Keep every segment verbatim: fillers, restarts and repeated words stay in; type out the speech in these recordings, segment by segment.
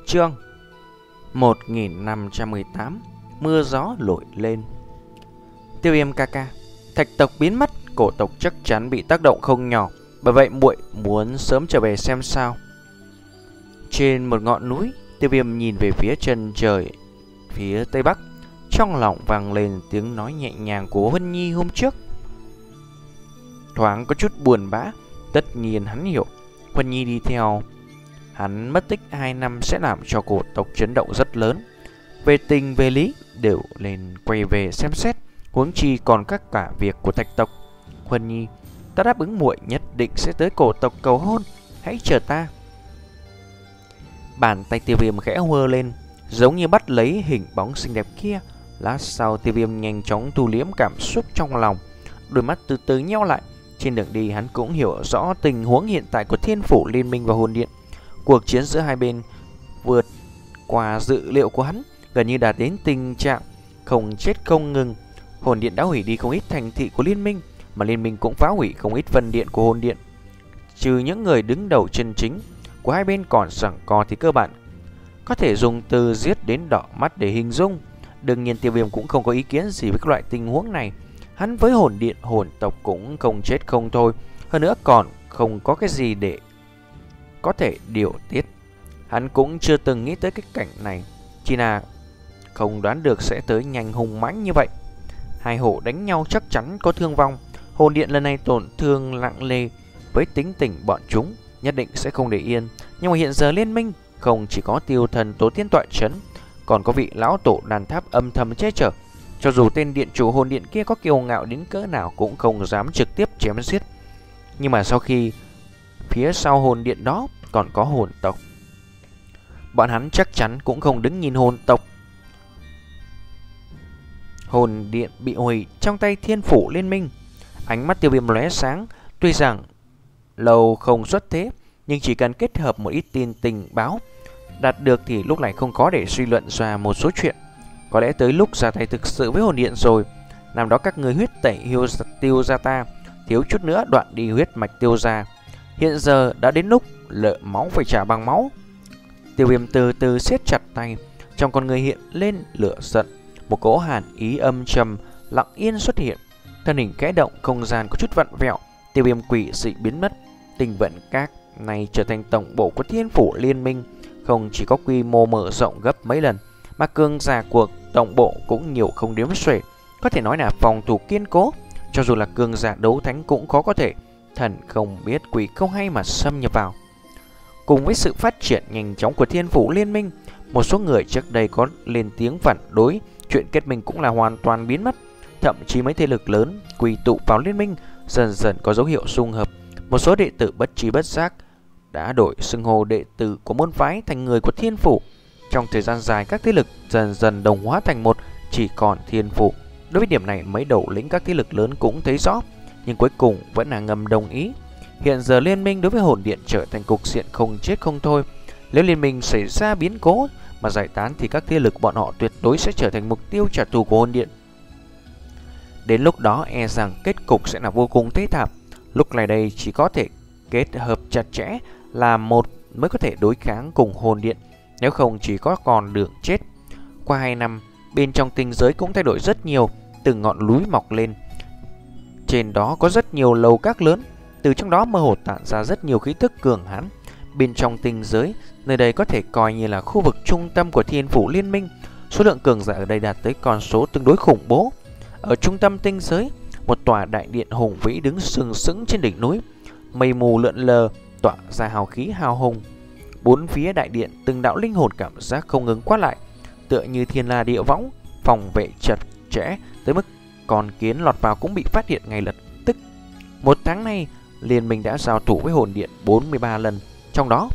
Chương một nghìn năm trăm mười tám. Mưa gió nổi lên. Tiêu Viêm ca ca, thạch tộc biến mất, cổ tộc chắc chắn bị tác động không nhỏ, bởi vậy muội muốn sớm trở về xem sao. Trên một ngọn núi, Tiêu Viêm nhìn về phía chân trời phía tây bắc, trong lòng vang lên tiếng nói nhẹ nhàng của Huân Nhi hôm trước. Thoáng có chút buồn bã, tất nhiên hắn hiểu Huân Nhi đi theo hắn mất tích hai năm sẽ làm cho cổ tộc chấn động rất lớn. Về tình về lý đều lên quay về xem xét, huống chi còn các cả việc của thạch tộc. Huân Nhi, ta đáp ứng muội nhất định sẽ tới cổ tộc cầu hôn, hãy chờ ta. Bàn tay Tiêu Viêm khẽ hơ lên, giống như bắt lấy hình bóng xinh đẹp kia. Lát sau Tiêu Viêm nhanh chóng thu liễm cảm xúc trong lòng, đôi mắt từ từ nheo lại. Trên đường đi hắn cũng hiểu rõ tình huống hiện tại của Thiên Phủ Liên Minh và Hồn Điện. Cuộc chiến giữa hai bên vượt qua dự liệu của hắn, gần như đạt đến tình trạng không chết không ngừng. Hồn Điện đã hủy đi không ít thành thị của Liên Minh, mà Liên Minh cũng phá hủy không ít vân điện của Hồn Điện. Trừ những người đứng đầu chân chính của hai bên còn giằng co thì cơ bản có thể dùng từ giết đến đỏ mắt để hình dung. Đương nhiên Tiêu Viêm cũng không có ý kiến gì với các loại tình huống này. Hắn với Hồn Điện hồn tộc cũng không chết không thôi, hơn nữa còn không có cái gì để có thể điều tiết. Hắn cũng chưa từng nghĩ tới cái cảnh này, chỉ là không đoán được sẽ tới nhanh hùng mãnh như vậy. Hai hộ đánh nhau chắc chắn có thương vong. Hồn Điện lần này tổn thương nặng nề, với tính tình bọn chúng nhất định sẽ không để yên. Nhưng mà hiện giờ Liên Minh không chỉ có Tiêu Thần Tố Tiên tọa trấn, còn có vị lão tổ đàn tháp âm thầm che chở. Cho dù tên điện chủ Hồn Điện kia có kiêu ngạo đến cỡ nào cũng không dám trực tiếp chém giết. Nhưng mà sau khi phía sau Hồn Điện đó còn có hồn tộc, bọn hắn chắc chắn cũng không đứng nhìn hồn tộc. Hồn Điện bị hủy trong tay Thiên Phủ Liên Minh. Ánh mắt Tiêu Viêm lóe sáng. Tuy rằng lâu không xuất thế, nhưng chỉ cần kết hợp một ít tin tình báo đạt được thì lúc này không có để suy luận ra một số chuyện. Có lẽ tới lúc ra tay thực sự với Hồn Điện rồi. Năm đó các người huyết tẩy hiêu Tiêu gia ta, thiếu chút nữa đoạn đi huyết mạch Tiêu gia. Hiện giờ đã đến lúc lợi máu phải trả bằng máu. Tiêu Viêm từ từ siết chặt tay, trong con người hiện lên lửa giận. Một cỗ hàn ý âm trầm lặng yên xuất hiện, thân hình kẽ động, không gian có chút vặn vẹo. Tiêu Viêm quỷ dị biến mất. Tình vận các này trở thành tổng bộ của Thiên Phủ Liên Minh, không chỉ có quy mô mở rộng gấp mấy lần, mà cường giả của tổng bộ cũng nhiều không đếm xuể. Có thể nói là phòng thủ kiên cố, cho dù là cường giả đấu thánh cũng khó có thể thần không biết quỷ không hay mà xâm nhập vào. Cùng với sự phát triển nhanh chóng của Thiên Phủ Liên Minh, một số người trước đây có lên tiếng phản đối chuyện kết minh cũng là hoàn toàn biến mất. Thậm chí mấy thế lực lớn quy tụ vào liên minh dần dần có dấu hiệu xung hợp. Một số đệ tử bất trí bất giác đã đổi xưng hô đệ tử của môn phái thành người của Thiên Phủ. Trong thời gian dài, các thế lực dần dần đồng hóa thành một, chỉ còn Thiên Phủ. Đối với điểm này, mấy đầu lĩnh các thế lực lớn cũng thấy rõ, nhưng cuối cùng vẫn là ngầm đồng ý. Hiện giờ liên minh đối với Hồn Điện trở thành cục diện không chết không thôi. Nếu liên minh xảy ra biến cố mà giải tán thì các thế lực bọn họ tuyệt đối sẽ trở thành mục tiêu trả thù của Hồn Điện. Đến lúc đó e rằng kết cục sẽ là vô cùng thê thảm. Lúc này đây chỉ có thể kết hợp chặt chẽ là một mới có thể đối kháng cùng Hồn Điện, nếu không chỉ có còn đường chết. Qua hai năm, bên trong tinh giới cũng thay đổi rất nhiều. Từng ngọn núi mọc lên, trên đó có rất nhiều lầu các lớn, từ trong đó mơ hồ tản ra rất nhiều khí tức cường hãn. Bên trong tinh giới, nơi đây có thể coi như là khu vực trung tâm của Thiên Phủ Liên Minh. Số lượng cường giả ở đây đạt tới con số tương đối khủng bố. Ở trung tâm tinh giới, một tòa đại điện hùng vĩ đứng sừng sững trên đỉnh núi, mây mù lượn lờ tỏa ra hào khí hào hùng. Bốn phía đại điện, từng đạo linh hồn cảm giác không ngừng quát lại, tựa như thiên la địa võng, phòng vệ chặt chẽ tới mức con kiến lọt vào cũng bị phát hiện ngay lập tức. Một tháng nay, liên minh đã giao thủ với Hồn Điện bốn mươi ba lần, trong đó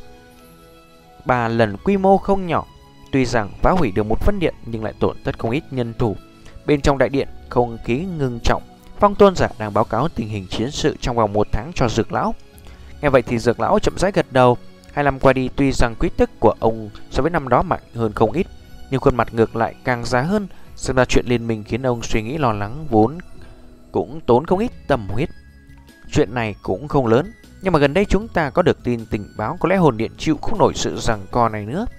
ba lần quy mô không nhỏ. Tuy rằng phá hủy được một phân điện nhưng lại tổn thất không ít nhân thủ. Bên trong đại điện, không khí ngưng trọng. Phong tôn giả đang báo cáo tình hình chiến sự trong vòng một tháng cho Dược lão. Nghe vậy thì Dược lão chậm rãi gật đầu. Hai năm qua đi, tuy rằng quy tức của ông so với năm đó mạnh hơn không ít, nhưng khuôn mặt ngược lại càng già hơn. Xem ra chuyện liên minh khiến ông suy nghĩ lo lắng vốn cũng tốn không ít tâm huyết. Chuyện này cũng không lớn, nhưng mà gần đây chúng ta có được tin tình báo có lẽ Hồn Điện chịu không nổi sự giằng co này nữa.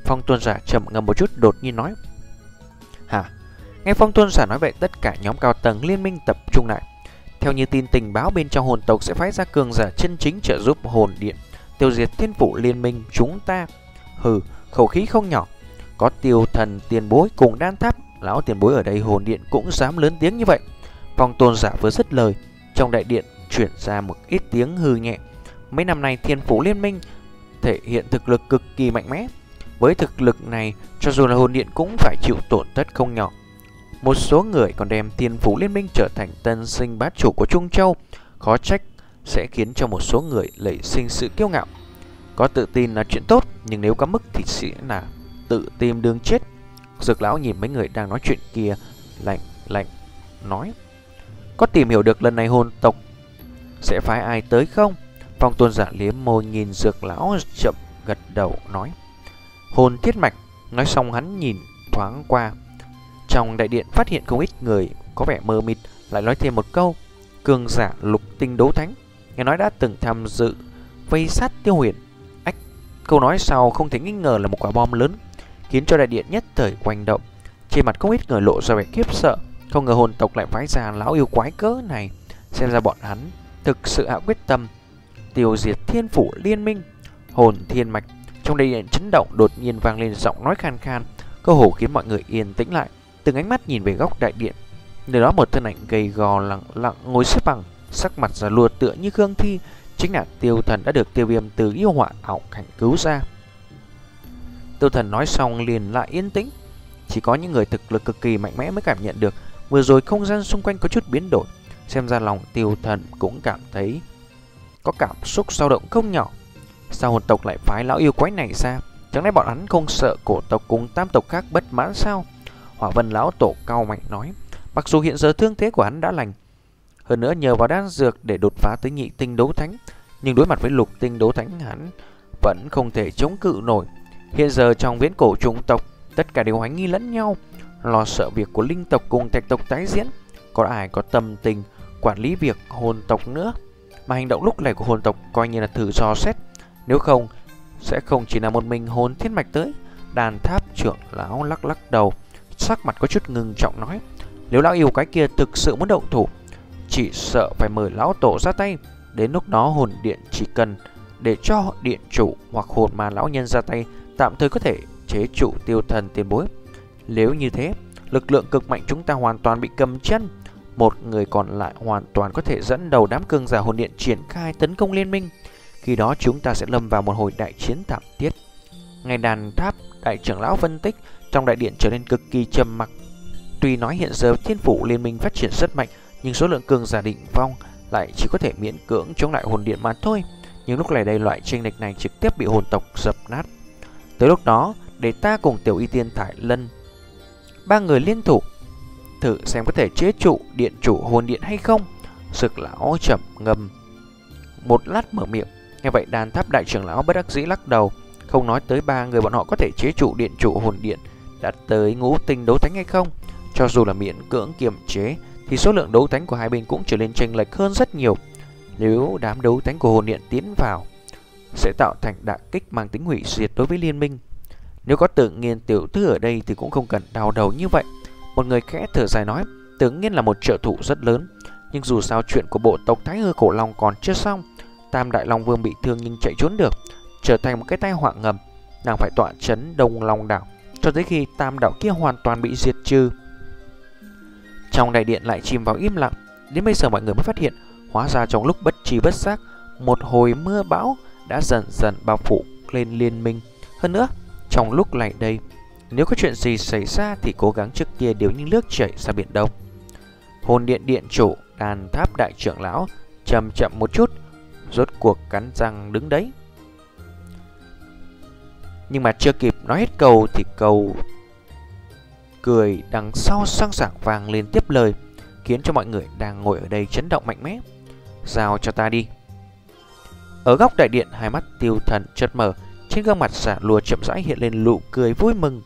Phong tôn giả trầm ngâm một chút đột nhiên nói. Hả? Nghe Phong tôn giả nói vậy, tất cả nhóm cao tầng liên minh tập trung lại. Theo như tin tình báo, bên trong hồn tộc sẽ phái ra cường giả chân chính trợ giúp hồn điện tiêu diệt thiên phủ liên minh chúng ta. Hừ, khẩu khí không nhỏ. Có Tiêu Thần tiền bối cùng Đan Tháp lão tiền bối ở đây, hồn điện cũng dám lớn tiếng như vậy. Phong tôn giả vừa dứt lời, trong đại điện chuyển ra một ít tiếng hư nhẹ. Mấy năm nay thiên phủ liên minh thể hiện thực lực cực kỳ mạnh mẽ. Với thực lực này, cho dù là hồn điện cũng phải chịu tổn thất không nhỏ. Một số người còn đem thiên phủ liên minh trở thành tân sinh bá chủ của Trung Châu, khó trách sẽ khiến cho một số người nảy sinh sự kiêu ngạo. Có tự tin là chuyện tốt, nhưng nếu có mức thì sẽ là tự tìm đường chết. Dược lão nhìn mấy người đang nói chuyện kia, lạnh lạnh nói: có tìm hiểu được lần này hồn tộc sẽ phái ai tới không? Phong tôn giả liếm môi nhìn dược lão, chậm gật đầu nói: hồn thiết mạch. Nói xong hắn nhìn thoáng qua trong đại điện, phát hiện không ít người có vẻ mờ mịt, lại nói thêm một câu: cường giả lục tinh đấu thánh, nghe nói đã từng tham dự vây sát Tiêu Huyền. Ách, câu nói sau không thể nghi ngờ là một quả bom lớn, khiến cho đại điện nhất thời quanh động. Trên mặt không ít người lộ ra vẻ khiếp sợ, không ngờ hồn tộc lại phái ra lão yêu quái cỡ này. Xem ra bọn hắn thực sự hạ quyết tâm tiêu diệt thiên phủ liên minh. Hồn thiên mạch. Trong đại điện chấn động, đột nhiên vang lên giọng nói khan khan, cơ hồ khiến mọi người yên tĩnh lại, từng ánh mắt nhìn về góc đại điện. Nơi đó một thân ảnh gầy gò lặng lặng ngồi xếp bằng, sắc mặt già lùa tựa như Khương Thi, chính là Tiêu Thần đã được Tiêu Viêm từ yêu họa ảo cảnh cứu ra. Tiêu Thần nói xong liền lại yên tĩnh. Chỉ có những người thực lực cực kỳ mạnh mẽ mới cảm nhận được vừa rồi không gian xung quanh có chút biến đổi. Xem ra lòng Tiêu Thần cũng cảm thấy có cảm xúc dao động không nhỏ. Sao hồn tộc lại phái lão yêu quái này ra? Chẳng lẽ bọn hắn không sợ cổ tộc cùng tam tộc khác bất mãn sao? Hỏa Vân lão tổ cao mạnh nói: mặc dù hiện giờ thương thế của hắn đã lành, hơn nữa nhờ vào đan dược để đột phá tới nhị tinh đấu thánh, nhưng đối mặt với lục tinh đấu thánh hắn vẫn không thể chống cự nổi. Hiện giờ trong viễn cổ chủng tộc, tất cả đều hoài nghi lẫn nhau, lo sợ việc của linh tộc cùng thạch tộc tái diễn. Có ai có tâm tình quản lý việc hồn tộc nữa? Mà hành động lúc này của hồn tộc coi như là thử dò xét, nếu không sẽ không chỉ là một mình hồn thiên mạch tới. Đàn Tháp trưởng lão lắc lắc đầu, sắc mặt có chút ngưng trọng nói: nếu lão yêu cái kia thực sự muốn động thủ, chỉ sợ phải mời lão tổ ra tay. Đến lúc đó hồn điện chỉ cần để cho điện chủ hoặc hồn ma lão nhân ra tay, tạm thời có thể chế trụ Tiêu Thần tiền bối. Nếu như thế, lực lượng cực mạnh chúng ta hoàn toàn bị cầm chân. Một người còn lại hoàn toàn có thể dẫn đầu đám cường giả hồn điện triển khai tấn công liên minh. Khi đó chúng ta sẽ lâm vào một hồi đại chiến thảm thiết. Ngày Đàn Tháp đại trưởng lão phân tích, trong đại điện trở nên cực kỳ trầm mặc. Tuy nói hiện giờ thiên phủ liên minh phát triển rất mạnh, nhưng số lượng cường giả định vong lại chỉ có thể miễn cưỡng chống lại hồn điện mà thôi. Nhưng lúc này đây loại chênh lệch này trực tiếp bị hồn tộc dập nát. Tới lúc đó, để ta cùng Tiểu Y Tiên Thải Lân ba người liên thủ, thử xem có thể chế trụ điện chủ hồn điện hay không. Sực lão chậm ngầm một lát mở miệng. Nghe vậy Đàn Tháp đại trưởng lão bất đắc dĩ lắc đầu, không nói tới ba người bọn họ có thể chế trụ điện chủ hồn điện đạt tới ngũ tinh đấu thánh hay không. Cho dù là miễn cưỡng kiềm chế, thì số lượng đấu thánh của hai bên cũng trở nên chênh lệch hơn rất nhiều. Nếu đám đấu thánh của hồn điện tiến vào, sẽ tạo thành đả kích mang tính hủy diệt đối với liên minh. Nếu có Tự Nhiên tiểu thư ở đây thì cũng không cần đau đầu như vậy. Một người khẽ thở dài nói: Tự Nhiên là một trợ thủ rất lớn, nhưng dù sao chuyện của bộ tộc Thái Hư Cổ Long còn chưa xong. Tam Đại Long Vương bị thương nhưng chạy trốn được, trở thành một cái tai họa ngầm. Nàng phải tọa trấn Đông Long đảo cho tới khi tam đảo kia hoàn toàn bị diệt trừ. Trong đại điện lại chìm vào im lặng. Đến bây giờ mọi người mới phát hiện, hóa ra trong lúc bất tri bất giác, một hồi mưa bão đã dần dần bao phủ lên liên minh. Hơn nữa, trong lúc này đây, nếu có chuyện gì xảy ra thì cố gắng trước kia đều như nước chảy ra biển Đông. Hồn điện điện chủ Đàn Tháp đại trưởng lão chậm chậm một chút, rốt cuộc cắn răng đứng đấy. Nhưng mà chưa kịp nói hết câu thì câu cười đằng sau sang sảng vang lên tiếp lời, khiến cho mọi người đang ngồi ở đây chấn động mạnh mẽ. Giao cho ta đi. Ở góc đại điện, hai mắt Tiêu Thần chợt mở, trên gương mặt giả lùa chậm rãi hiện lên nụ cười vui mừng.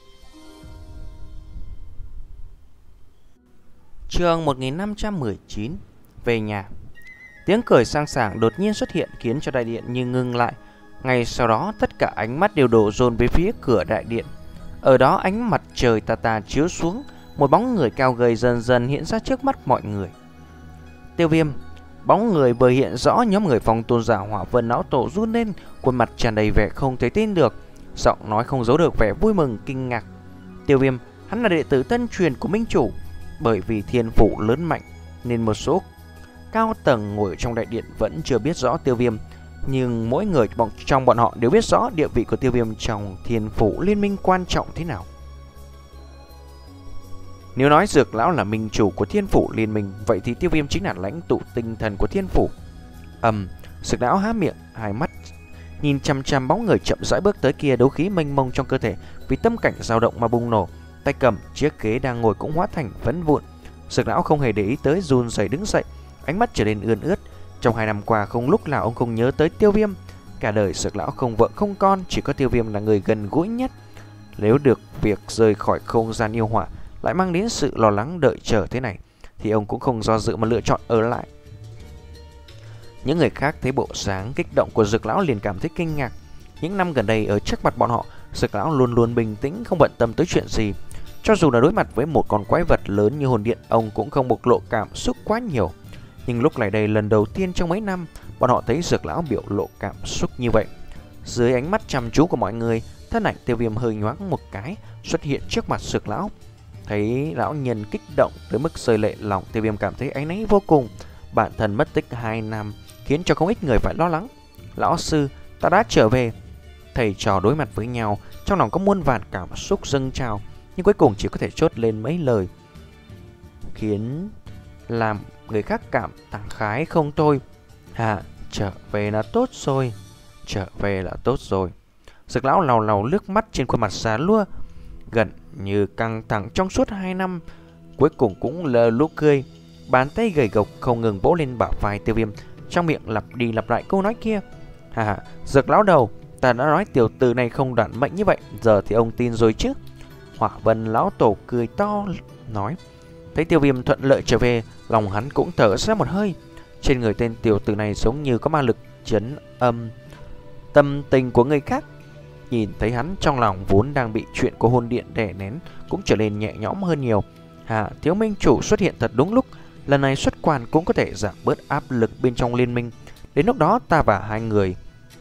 Chương một nghìn năm trăm mười chín. Về nhà. Tiếng cười sang sảng đột nhiên xuất hiện khiến cho đại điện như ngưng lại. Ngay sau đó tất cả ánh mắt đều đổ dồn về phía cửa đại điện. Ở đó ánh mặt trời tà tà chiếu xuống, một bóng người cao gầy dần dần hiện ra trước mắt mọi người. Tiêu Viêm. Bóng người vừa hiện rõ, nhóm người Phong tôn giả Hỏa Vân lão tổ run lên, khuôn mặt tràn đầy vẻ không thể tin được, giọng nói không giấu được vẻ vui mừng kinh ngạc. Tiêu Viêm, hắn là đệ tử tân truyền của Minh Chủ, bởi vì thiên phủ lớn mạnh nên một số cao tầng ngồi trong đại điện vẫn chưa biết rõ Tiêu Viêm, nhưng mỗi người trong bọn họ đều biết rõ địa vị của Tiêu Viêm trong thiên phủ liên minh quan trọng thế nào. Nếu nói Dược lão là minh chủ của thiên phủ liên minh, vậy thì Tiêu Viêm chính là lãnh tụ tinh thần của thiên phủ. Ầm, um, Dược lão há miệng, hai mắt nhìn chăm chăm bóng người chậm rãi bước tới kia, đấu khí mênh mông trong cơ thể vì tâm cảnh dao động mà bùng nổ. Tay cầm chiếc ghế đang ngồi cũng hóa thành phấn vụn. Dược lão không hề để ý tới, run rẩy đứng dậy, ánh mắt trở nên ươn ướt. Trong hai năm qua không lúc nào ông không nhớ tới Tiêu Viêm. Cả đời Dược lão không vợ không con, chỉ có Tiêu Viêm là người gần gũi nhất. Nếu được việc rời khỏi không gian yêu hỏa lại mang đến sự lo lắng đợi chờ thế này, thì ông cũng không do dự mà lựa chọn ở lại. Những người khác thấy bộ dáng kích động của Dược lão liền cảm thấy kinh ngạc. Những năm gần đây ở trước mặt bọn họ, Dược lão luôn luôn bình tĩnh, không bận tâm tới chuyện gì. Cho dù là đối mặt với một con quái vật lớn như hồn điện, ông cũng không bộc lộ cảm xúc quá nhiều. Nhưng lúc này đây, lần đầu tiên trong mấy năm, bọn họ thấy Dược lão biểu lộ cảm xúc như vậy. Dưới ánh mắt chăm chú của mọi người, thân ảnh Tiêu Viêm hơi nhoáng một cái, xuất hiện trước mặt Dược lão. Thấy lão nhân kích động tới mức rơi lệ, lòng Tiêu Viêm cảm thấy áy náy vô cùng. Bản thân mất tích hai năm khiến cho không ít người phải lo lắng. Lão sư, ta đã trở về. Thầy trò đối mặt với nhau, trong lòng có muôn vàn cảm xúc dâng trào, nhưng cuối cùng chỉ có thể chốt lên mấy lời khiến làm người khác cảm tàng khái không thôi. Hà, trở về là tốt rồi, trở về là tốt rồi. Dược lão lào lào nước mắt trên khuôn mặt già lua, gần như căng thẳng trong suốt hai năm, cuối cùng cũng lờ lú cười. Bàn tay gầy gộc không ngừng vỗ lên bả vai Tiêu Viêm, trong miệng lặp đi lặp lại câu nói kia. Hà hà, Dược lão đầu, ta đã nói tiểu tử này không đoản mệnh như vậy, giờ thì ông tin rồi chứ? Hỏa Vân lão tổ cười to nói. Thấy Tiêu Viêm thuận lợi trở về, lòng hắn cũng thở ra một hơi. Trên người tên tiểu tử này giống như có ma lực trấn âm tâm tình của người khác. Nhìn thấy hắn, trong lòng vốn đang bị chuyện của hồn điện đè nén cũng trở nên nhẹ nhõm hơn nhiều. Hà, thiếu minh chủ xuất hiện thật đúng lúc. Lần này xuất quan cũng có thể giảm bớt áp lực bên trong liên minh. Đến lúc đó ta và hai người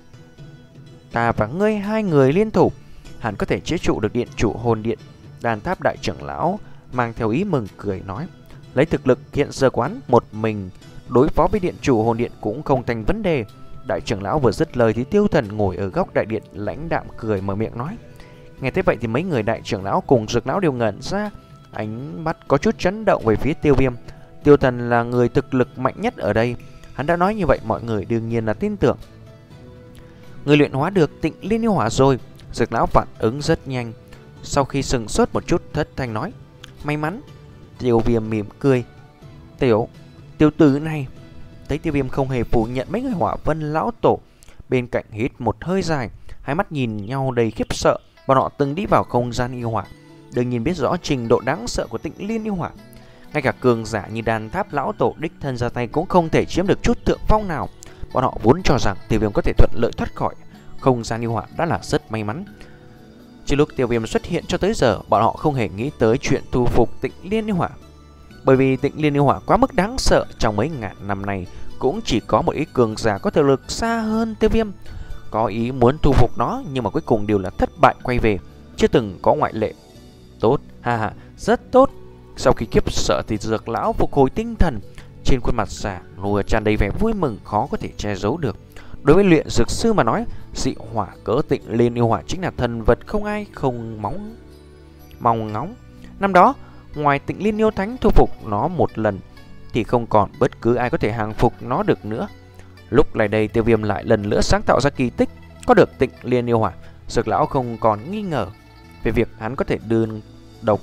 Ta và ngươi hai người liên thủ, hẳn có thể chế trụ được điện chủ hồn điện. Đàn Tháp đại trưởng lão mang theo ý mừng cười nói. Lấy thực lực hiện giờ quán, một mình đối phó với điện chủ hồn điện cũng không thành vấn đề. Đại trưởng lão vừa dứt lời thì Tiêu Thần ngồi ở góc đại điện lãnh đạm cười mở miệng nói. Nghe thế vậy thì mấy người đại trưởng lão cùng Dược lão đều ngẩn ra, ánh mắt có chút chấn động về phía Tiêu Viêm. Tiêu Thần là người thực lực mạnh nhất ở đây, hắn đã nói như vậy mọi người đương nhiên là tin tưởng. Người luyện hóa được Tịnh Liên Yêu Hỏa rồi. Dược lão phản ứng rất nhanh, sau khi sừng sốt một chút thất thanh nói. May mắn. Tiêu Viêm mỉm cười. Tiểu, tiêu tử này. Thấy Tiêu Viêm không hề phủ nhận mấy người Hỏa Vân lão tổ, bên cạnh hít một hơi dài, hai mắt nhìn nhau đầy khiếp sợ. Bọn họ từng đi vào không gian yêu hỏa, đương nhiên biết rõ trình độ đáng sợ của Tịnh Liên Yêu Hỏa. Ngay cả cường giả như Đàn Tháp lão tổ đích thân ra tay cũng không thể chiếm được chút thượng phong nào. Bọn họ vốn cho rằng Tiêu Viêm có thể thuận lợi thoát khỏi không gian yêu hỏa đã là rất may mắn. Chỉ lúc Tiêu Viêm xuất hiện cho tới giờ, bọn họ không hề nghĩ tới chuyện thu phục Tịnh Liên Yêu Hỏa. Bởi vì Tịnh Liên Yêu Hỏa quá mức đáng sợ, trong mấy ngàn năm này cũng chỉ có một ít cường giả có thực lực xa hơn Tiêu Viêm có ý muốn thu phục nó, nhưng mà cuối cùng đều là thất bại quay về, chưa từng có ngoại lệ. Tốt, ha ha, rất tốt. Sau khi kiếp sợ thì Dược lão phục hồi tinh thần, trên khuôn mặt già nua tràn đầy vẻ vui mừng khó có thể che giấu được. Đối với luyện dược sư mà nói, dị hỏa cỡ Tịnh Liên Yêu Hỏa chính là thần vật không ai không mong mong ngóng. Năm đó, ngoài Tịnh Liên Yêu Thánh thu phục nó một lần thì không còn bất cứ ai có thể hàng phục nó được nữa. Lúc này đây Tiêu Viêm lại lần nữa sáng tạo ra kỳ tích, có được Tịnh Liên Yêu Hỏa. Dược lão không còn nghi ngờ về việc hắn có thể đơn độc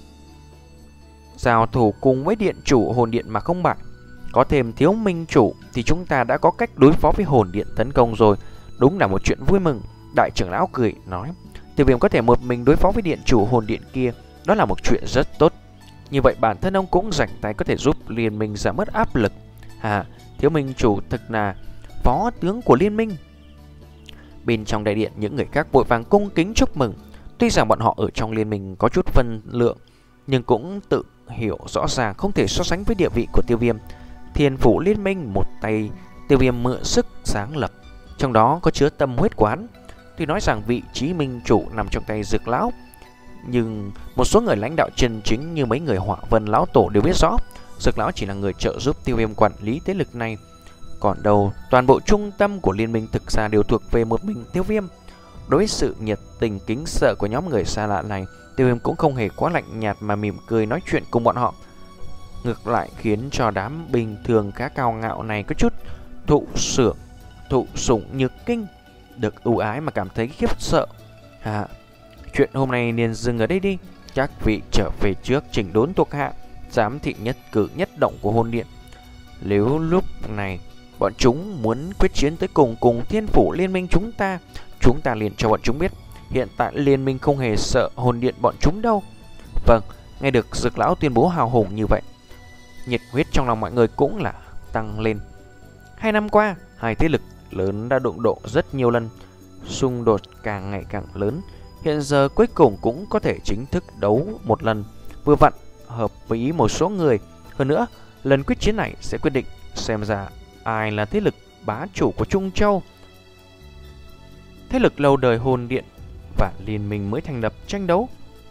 giao thủ cùng với điện chủ hồn điện mà không bại. Có thêm thiếu minh chủ thì chúng ta đã có cách đối phó với hồn điện tấn công rồi. Đúng là một chuyện vui mừng. Đại trưởng lão cười nói. Tiêu Viêm có thể một mình đối phó với điện chủ hồn điện kia, đó là một chuyện rất tốt. Như vậy bản thân ông cũng rảnh tay có thể giúp liên minh giảm bớt áp lực. À, thiếu minh chủ thực là phó tướng của liên minh. Bên trong đại điện, những người khác vội vàng cung kính chúc mừng. Tuy rằng bọn họ ở trong liên minh có chút phân lượng, nhưng cũng tự hiểu rõ ràng không thể so sánh với địa vị của Tiêu Viêm. Thiên phủ liên minh một tay Tiêu Viêm mượn sức sáng lập, trong đó có chứa tâm huyết của hắn. Tuy nói rằng vị trí minh chủ nằm trong tay Dược lão, nhưng một số người lãnh đạo chân chính như mấy người Hỏa Vân lão tổ đều biết rõ, Dược lão chỉ là người trợ giúp Tiêu Viêm quản lý thế lực này. Còn đâu, toàn bộ trung tâm của liên minh thực ra đều thuộc về một mình Tiêu Viêm. Đối với sự nhiệt tình kính sợ của nhóm người xa lạ này, Tiêu Viêm cũng không hề quá lạnh nhạt mà mỉm cười nói chuyện cùng bọn họ. Ngược lại khiến cho đám bình thường khá cao ngạo này có chút thụ sưởng, thụ sủng nhược kinh, được ưu ái mà cảm thấy khiếp sợ. À, chuyện hôm nay nên dừng ở đây đi. Các vị trở về trước chỉnh đốn thuộc hạ, giám thị nhất cử nhất động của hồn điện. Nếu lúc này bọn chúng muốn quyết chiến tới cùng cùng thiên phủ liên minh chúng ta, chúng ta liền cho bọn chúng biết hiện tại liên minh không hề sợ hồn điện bọn chúng đâu. Vâng, nghe được Dược lão tuyên bố hào hùng như vậy, nhiệt huyết trong lòng mọi người cũng là tăng lên. Hai năm qua, hai thế lực lớn đã đụng độ rất nhiều lần, xung đột càng ngày càng lớn. Hiện giờ cuối cùng cũng có thể chính thức đấu một lần, vừa vặn hợp với ý một số người. Hơn nữa, lần quyết chiến này sẽ quyết định xem ra ai là thế lực bá chủ của Trung Châu. Thế lực lâu đời hồn điện và liên minh mới thành lập tranh đấu.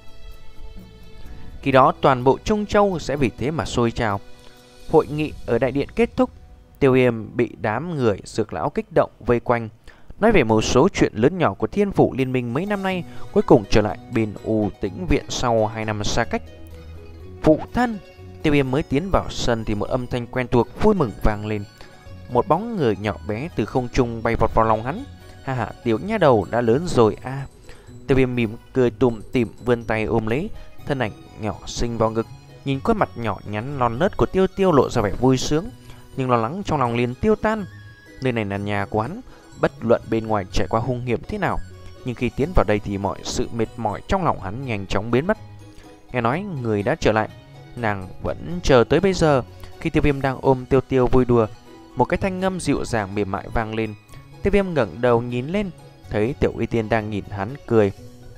Khi đó toàn bộ Trung Châu sẽ vì thế mà sôi trào. Hội nghị ở đại điện kết thúc, Tiêu Viêm bị đám người Dược lão kích động vây quanh, nói về một số chuyện lớn nhỏ của thiên phủ liên minh mấy năm nay, cuối cùng trở lại bên U Tĩnh viện sau hai năm xa cách. Phụ thân! Tiêu Viêm mới tiến vào sân thì một âm thanh quen thuộc vui mừng vang lên. Một bóng người nhỏ bé từ không trung bay vọt vào lòng hắn. Ha ha, tiểu nha đầu đã lớn rồi a. À. Tiêu Viêm mỉm cười tủm tỉm vươn tay ôm lấy thân ảnh nhỏ xinh vào ngực, nhìn khuôn mặt nhỏ nhắn non nớt của Tiêu Tiêu lộ ra vẻ vui sướng, nhưng lo lắng trong lòng liền tiêu tan. Nơi này là nhà của hắn, bất luận bên ngoài trải qua hung hiểm thế nào, nhưng khi tiến vào đây thì mọi sự mệt mỏi trong lòng hắn nhanh chóng biến mất. Nghe nói người đã trở lại, nàng vẫn chờ tới bây giờ. Khi Tiêu Viêm đang ôm Tiêu Tiêu vui đùa, một cái thanh ngâm dịu dàng mềm mại vang lên. Tiêu Viêm ngẩng đầu nhìn lên, thấy Tiểu Uy Tiên đang nhìn hắn cười.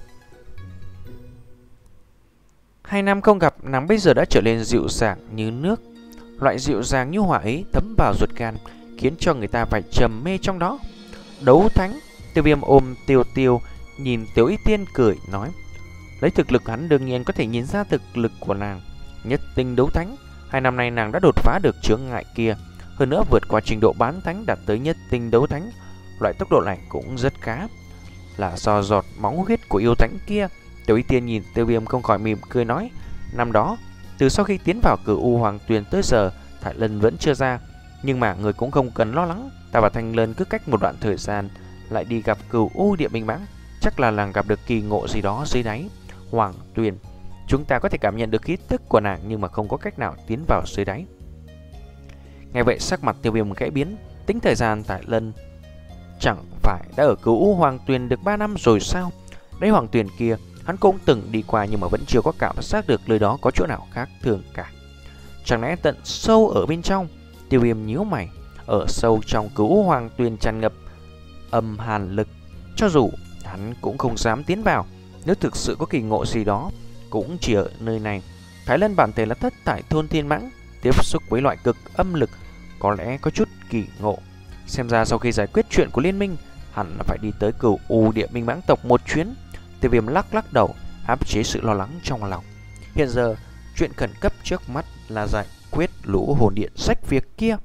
Hai năm không gặp, nàng bây giờ đã trở nên dịu dàng như nước. Loại dịu dàng như hỏa ấy thấm vào ruột gan, khiến cho người ta phải trầm mê trong đó. Đấu thánh! Tiêu Viêm ôm Tiêu Tiêu, nhìn Tiểu Uy Tiên cười nói. Lấy thực lực hắn đương nhiên có thể nhìn ra thực lực của nàng. Nhất tinh đấu thánh, hai năm nay nàng đã đột phá được chướng ngại kia, hơn nữa vượt qua trình độ bán thánh đạt tới nhất tinh đấu thánh. Loại tốc độ này cũng rất khá, là do giọt máu huyết của yêu thánh kia. Tiểu Y Tiên nhìn Tiêu Viêm không khỏi mỉm cười nói. Năm đó, từ sau khi tiến vào Cửu U Hoàng Tuyền tới giờ, Thải Lân vẫn chưa ra, nhưng mà người cũng không cần lo lắng. Ta và Thanh Lân cứ cách một đoạn thời gian lại đi gặp Cửu U Địa Minh Mãng, chắc là nàng gặp được kỳ ngộ gì đó dưới đáy Hoàng Tuyền. Chúng ta có thể cảm nhận được khí tức của nàng, nhưng mà không có cách nào tiến vào dưới đáy. Nghe vậy sắc mặt Tiêu Viêm khẽ biến. Tính thời gian Thải Lân chẳng phải đã ở Cửu U Hoàng Tuyền được ba năm rồi sao? Đấy Hoàng Tuyền kia hắn cũng từng đi qua, nhưng mà vẫn chưa có cảm giác được nơi đó có chỗ nào khác thường cả. Chẳng lẽ tận sâu ở bên trong? Tiêu Viêm nhíu mày. Ở sâu trong Cửu U Hoàng Tuyền tràn ngập âm hàn lực, cho dù hắn cũng không dám tiến vào. Nếu thực sự có kỳ ngộ gì đó, cũng chỉ ở nơi này. Thái Lân bản thể là thất thải thôn thiên mãng, tiếp xúc với loại cực âm lực có lẽ có chút kỳ ngộ. Xem ra sau khi giải quyết chuyện của liên minh, hẳn là phải đi tới Cửu U Địa Minh Mãng tộc một chuyến. Tiêu Viêm lắc lắc đầu, áp chế sự lo lắng trong lòng. Hiện giờ chuyện khẩn cấp trước mắt là giải quyết lũ hồn điện sách việc kia.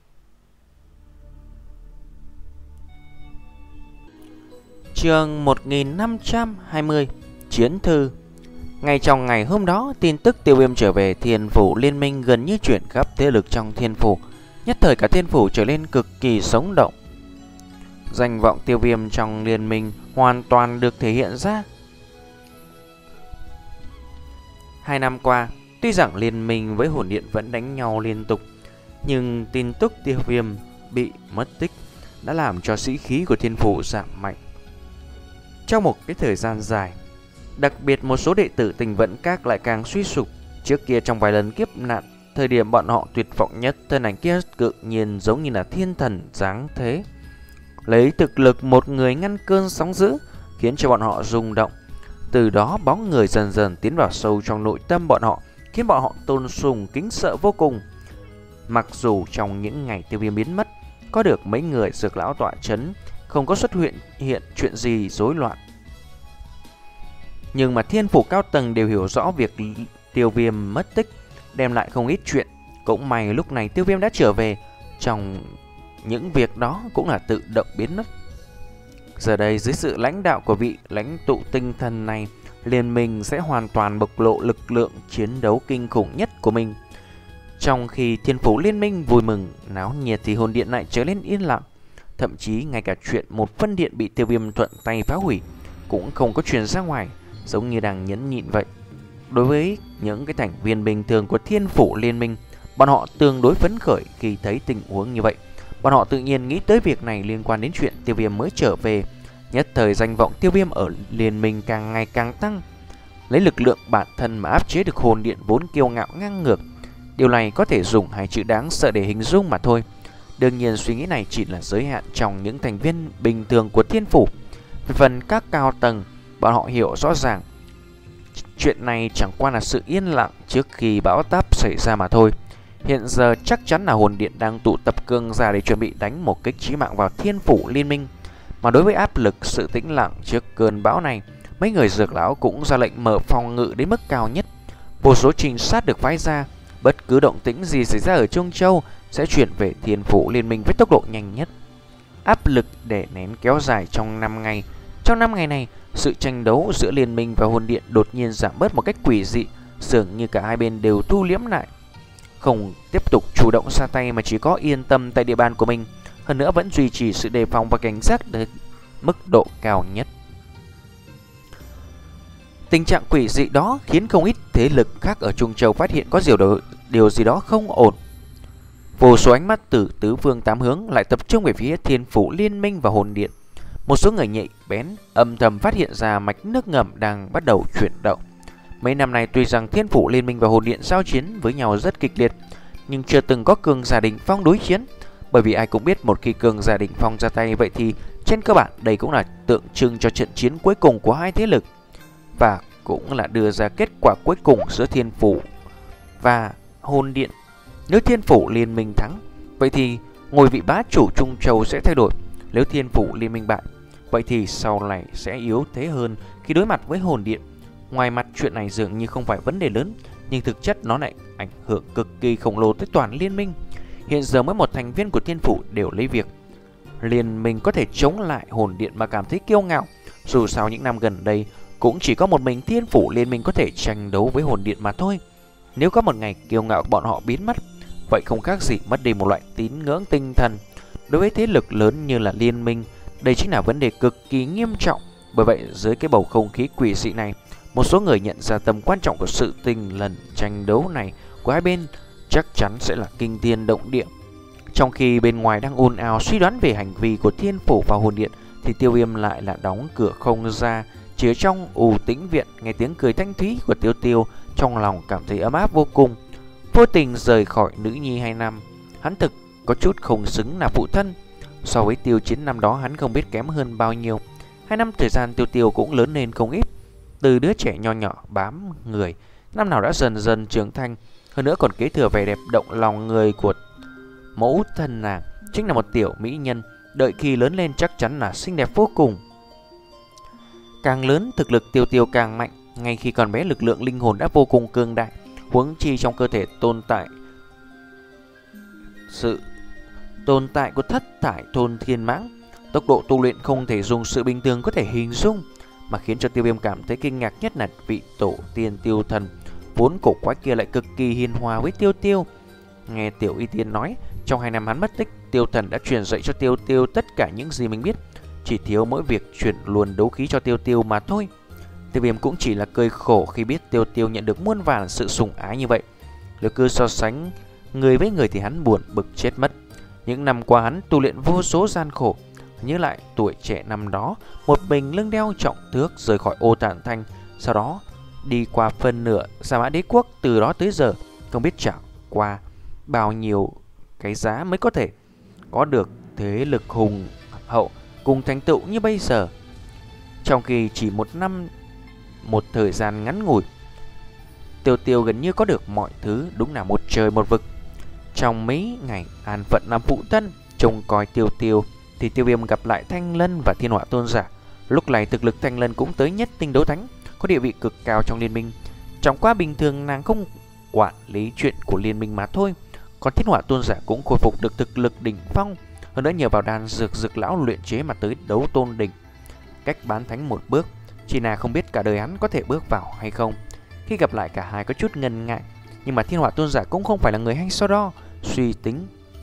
Chương một nghìn năm trăm hai mươi, Chiến thư. Ngay trong ngày hôm đó, tin tức Tiêu Viêm trở về Thiên Phủ Liên minh gần như chuyển khắp thế lực trong Thiên Phủ. Nhất thời cả Thiên Phủ trở nên cực kỳ sống động. Danh vọng Tiêu Viêm trong liên minh hoàn toàn được thể hiện ra. Hai năm qua, tuy rằng liên minh với hồn điện vẫn đánh nhau liên tục, nhưng tin tức Tiêu Viêm bị mất tích đã làm cho sĩ khí của Thiên Phủ giảm mạnh. Trong một cái thời gian dài, đặc biệt một số đệ tử Tình Vận Các lại càng suy sụp. Trước kia trong vài lần kiếp nạn, thời điểm bọn họ tuyệt vọng nhất, thân ảnh kia tự nhiên giống như là thiên thần giáng thế. lấy thực lực một người ngăn cơn sóng dữ, khiến cho bọn họ rung động. Từ đó bóng người dần dần tiến vào sâu trong nội tâm bọn họ, khiến bọn họ tôn sùng kính sợ vô cùng. Mặc dù trong những ngày Tiêu Viêm biến mất, có được mấy người dược lão tọa chấn, không có xuất hiện hiện chuyện gì rối loạn, nhưng mà thiên phủ cao tầng đều hiểu rõ việc Tiêu Viêm mất tích đem lại không ít chuyện. Cũng may lúc này Tiêu Viêm đã trở về, trong những việc đó cũng là tự động biến mất. Giờ đây dưới sự lãnh đạo của vị lãnh tụ tinh thần này, liên minh sẽ hoàn toàn bộc lộ lực lượng chiến đấu kinh khủng nhất của mình. Trong khi thiên phủ liên minh vui mừng náo nhiệt thì hồn điện lại trở nên yên lặng. Thậm chí ngay cả chuyện một phân điện bị Tiêu Viêm thuận tay phá hủy cũng không có truyền ra ngoài, giống như đang nhẫn nhịn vậy. Đối với những cái thành viên bình thường của thiên phủ liên minh, bọn họ tương đối phấn khởi khi thấy tình huống như vậy. Bọn họ tự nhiên nghĩ tới việc này liên quan đến chuyện Tiêu Viêm mới trở về. Nhất thời danh vọng Tiêu Viêm ở liên minh càng ngày càng tăng, lấy lực lượng bản thân mà áp chế được hồn điện vốn kiêu ngạo ngang ngược. Điều này có thể dùng hai chữ đáng sợ để hình dung mà thôi. Đương nhiên suy nghĩ này chỉ là giới hạn trong những thành viên bình thường của thiên phủ. Về phần các cao tầng, bọn họ hiểu rõ ràng chuyện này chẳng qua là sự yên lặng trước khi bão táp xảy ra mà thôi. Hiện giờ chắc chắn là hồn điện đang tụ tập cường giả để chuẩn bị đánh một kích chí mạng vào thiên phủ liên minh. Mà đối với áp lực sự tĩnh lặng trước cơn bão này, mấy người dược lão cũng ra lệnh mở phòng ngự đến mức cao nhất. Vô số trinh sát được phái ra, bất cứ động tĩnh gì xảy ra ở Trung Châu sẽ chuyển về thiên phủ liên minh với tốc độ nhanh nhất. Áp lực để nén kéo dài trong năm ngày. Trong năm ngày này, sự tranh đấu giữa liên minh và hồn điện đột nhiên giảm bớt một cách quỷ dị, dường như cả hai bên đều thu liễm lại, không tiếp tục chủ động ra tay mà chỉ có yên tâm tại địa bàn của mình, hơn nữa vẫn duy trì sự đề phòng và cảnh giác đến mức độ cao nhất. Tình trạng quỷ dị đó khiến không ít thế lực khác ở Trung Châu phát hiện có điều, đó, điều gì đó không ổn. Vô số ánh mắt từ tứ phương tám hướng lại tập trung về phía thiên phủ liên minh và hồn điện. Một số người nhạy bén âm thầm phát hiện ra mạch nước ngầm đang bắt đầu chuyển động. Mấy năm nay tuy rằng thiên phủ liên minh và hồn điện giao chiến với nhau rất kịch liệt, nhưng chưa từng có cường giả đỉnh phong đối chiến. Bởi vì ai cũng biết một khi cường giả đỉnh phong ra tay vậy thì trên cơ bản đây cũng là tượng trưng cho trận chiến cuối cùng của hai thế lực, và cũng là đưa ra kết quả cuối cùng giữa thiên phủ và hồn điện. Nếu thiên phủ liên minh thắng, vậy thì ngôi vị bá chủ Trung Châu sẽ thay đổi. Nếu thiên phủ liên minh bại, vậy thì sau này sẽ yếu thế hơn khi đối mặt với hồn điện. Ngoài mặt chuyện này dường như không phải vấn đề lớn, nhưng thực chất nó lại ảnh hưởng cực kỳ khổng lồ tới toàn liên minh. Hiện giờ mỗi một thành viên của thiên phủ đều lấy việc liên minh có thể chống lại hồn điện mà cảm thấy kiêu ngạo. Dù sao những năm gần đây cũng chỉ có một mình thiên phủ liên minh có thể tranh đấu với hồn điện mà thôi. Nếu có một ngày kiêu ngạo bọn họ biến mất, vậy không khác gì mất đi một loại tín ngưỡng tinh thần. Đối với thế lực lớn như là liên minh, đây chính là vấn đề cực kỳ nghiêm trọng. Bởi vậy dưới cái bầu không khí quỷ dị này, một số người nhận ra tầm quan trọng của sự tình lần tranh đấu này của hai bên chắc chắn sẽ là kinh thiên động địa. Trong khi bên ngoài đang ồn ào suy đoán về hành vi của thiên phủ và hồn điện, thì Tiêu Viêm lại là đóng cửa không ra. Chỉ ở trong u tĩnh viện, nghe tiếng cười thanh thúy của Tiêu Tiêu, trong lòng cảm thấy ấm áp vô cùng. Vô tình rời khỏi nữ nhi hai năm, hắn thực có chút không xứng là phụ thân. So với Tiêu Chiến năm đó hắn không biết kém hơn bao nhiêu. Hai năm thời gian Tiêu Tiêu cũng lớn lên không ít. Từ đứa trẻ nho nhỏ bám người, năm nào đã dần dần trưởng thành. Hơn nữa còn kế thừa vẻ đẹp động lòng người của mẫu thân nàng, chính là một tiểu mỹ nhân. Đợi khi lớn lên chắc chắn là xinh đẹp vô cùng. Càng lớn thực lực Tiêu Tiêu càng mạnh. Ngay khi còn bé lực lượng linh hồn đã vô cùng cường đại, huống chi trong cơ thể tồn tại sự tồn tại của thất thải thôn thiên mãng. Tốc độ tu luyện không thể dùng sự bình thường có thể hình dung. Mà khiến cho Tiêu Viêm cảm thấy kinh ngạc nhất là vị tổ tiên Tiêu Thần vốn cổ quái kia lại cực kỳ hiền hòa với Tiêu Tiêu. Nghe Tiểu Y Tiên nói, trong hai năm hắn mất tích, Tiêu Thần đã truyền dạy cho Tiêu Tiêu tất cả những gì mình biết, chỉ thiếu mỗi việc truyền luôn đấu khí cho Tiêu Tiêu mà thôi. Tiêu Viêm cũng chỉ là cười khổ khi biết Tiêu Tiêu nhận được muôn vàn sự sủng ái như vậy. Nếu cứ so sánh người với người thì hắn buồn bực chết mất. Những năm qua hắn tu luyện vô số gian khổ, nhớ lại tuổi trẻ năm đó, một mình lưng đeo trọng thước rời khỏi Ô Tản Thanh, sau đó đi qua phân nửa Sa Mã Đế Quốc. Từ đó tới giờ không biết trả qua bao nhiêu cái giá mới có thể có được thế lực hùng hậu cùng thành tựu như bây giờ. Trong khi chỉ một năm, một thời gian ngắn ngủi, Tiêu Tiêu gần như có được mọi thứ, đúng là một trời một vực. Trong mấy ngày an phận làm phụ thân trông coi Tiêu Tiêu, thì Tiêu Viêm gặp lại Thanh Lân và Thiên Hỏa Tôn Giả. Lúc này thực lực Thanh Lân cũng tới nhất tinh đấu thánh, có địa vị cực cao trong liên minh. Chẳng qua bình thường nàng không quản lý chuyện của liên minh mà thôi. Còn Thiên Hỏa Tôn Giả cũng khôi phục được thực lực đỉnh phong, hơn nữa nhờ vào đan dược dược lão luyện chế mà tới đấu tôn đỉnh, cách bán thánh một bước. Chỉ là không biết cả đời hắn có thể bước vào hay không. Khi gặp lại cả hai có chút ngần ngại, nhưng mà Thiên Hỏa Tôn Giả cũng không phải là người hay so đo, suy tính.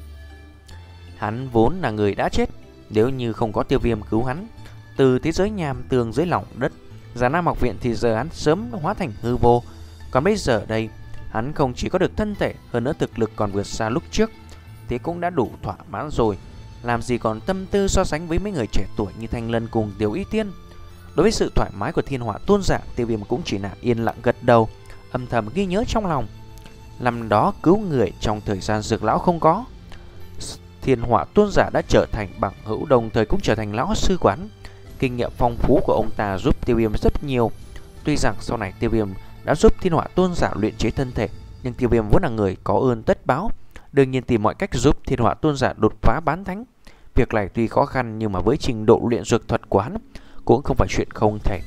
Hắn vốn là người đã chết, nếu như không có Tiêu Viêm cứu hắn từ thế giới nham tường dưới lòng đất, Già Nam học viện, thì giờ hắn sớm hóa thành hư vô. Còn bây giờ đây, hắn không chỉ có được thân thể, hơn nữa thực lực còn vượt xa lúc trước, thế cũng đã đủ thỏa mãn rồi. Làm gì còn tâm tư so sánh với mấy người trẻ tuổi như Thanh Lân cùng Tiểu Y Tiên. Đối với sự thoải mái của Thiên Hỏa Tôn Giả, Tiêu Viêm cũng chỉ là yên lặng gật đầu, âm thầm ghi nhớ trong lòng. Năm đó cứu người trong thời gian dược lão không có, Thiên Hỏa Tôn Giả đã trở thành bằng hữu, đồng thời cũng trở thành lão sư quán. Kinh nghiệm phong phú của ông ta giúp Tiêu Viêm rất nhiều. Tuy rằng sau này Tiêu Viêm đã giúp Thiên Hỏa Tôn Giả luyện chế thân thể, nhưng Tiêu Viêm vẫn là người có ơn tất báo, đương nhiên tìm mọi cách giúp Thiên Hỏa Tôn Giả đột phá bán thánh. Việc này tuy khó khăn, nhưng mà với trình độ luyện dược thuật của hắn cũng không phải chuyện không thể.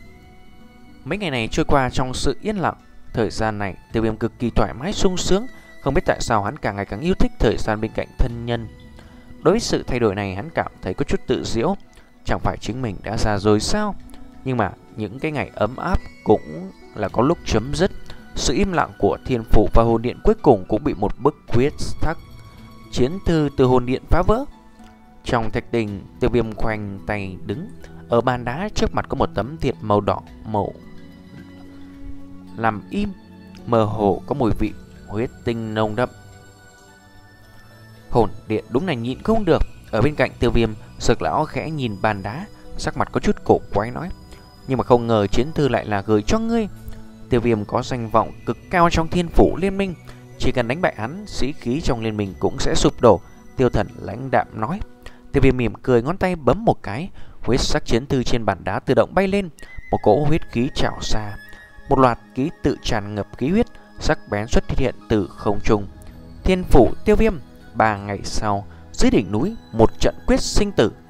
Mấy ngày này trôi qua trong sự yên lặng. Thời gian này Tiêu Viêm cực kỳ thoải mái sung sướng. Không biết tại sao hắn càng ngày càng yêu thích thời gian bên cạnh thân nhân. Đối với sự thay đổi này, hắn cảm thấy có chút tự giễu. Chẳng phải chính mình đã già rồi sao? Nhưng mà những cái ngày ấm áp cũng là có lúc chấm dứt. Sự im lặng của Thiên Phủ và Hồn Điện cuối cùng cũng bị một bức quyết thắc chiến thư từ Hồn Điện phá vỡ. Trong thạch đình, Tiêu Viêm khoanh tay đứng ở bàn đá, trước mặt có một tấm thiệp màu đỏ màu làm im, mơ hồ có mùi vị huyết tinh nồng đậm. Hồn Điện đúng là nhịn không được. Ở bên cạnh Tiêu Viêm, Dược lão khẽ nhìn bàn đá, sắc mặt có chút cổ quái nói: nhưng mà không ngờ chiến thư lại là gửi cho ngươi. Tiêu Viêm có danh vọng cực cao trong Thiên Phủ liên minh, chỉ cần đánh bại hắn, sĩ khí trong liên minh cũng sẽ sụp đổ. Tiêu Thần lãnh đạm nói. Tiêu Viêm mỉm cười, ngón tay bấm một cái, huyết sắc chiến thư trên bàn đá tự động bay lên, một cỗ huyết khí trào ra, một loạt ký tự tràn ngập khí huyết sắc bén xuất hiện từ không trung. Thiên Phủ Tiêu Viêm. Ba ngày sau, dưới đỉnh núi, một trận quyết sinh tử